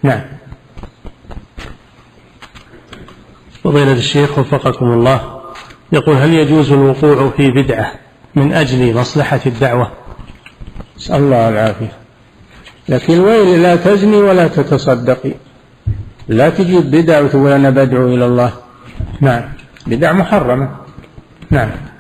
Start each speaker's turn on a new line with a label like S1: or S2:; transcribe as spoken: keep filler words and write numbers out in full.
S1: نعم.
S2: فضيلة الشيخ وفقكم الله، يقول: هل يجوز الوقوع في بدعة من أجل مصلحة الدعوة؟
S1: نسأل الله العافية. لكن الويل لا تزني ولا تتصدقي، لا تجيب بدعة وتقول أنا بدعو إلى الله.
S2: نعم.
S1: بدعة محرمة.
S2: نعم.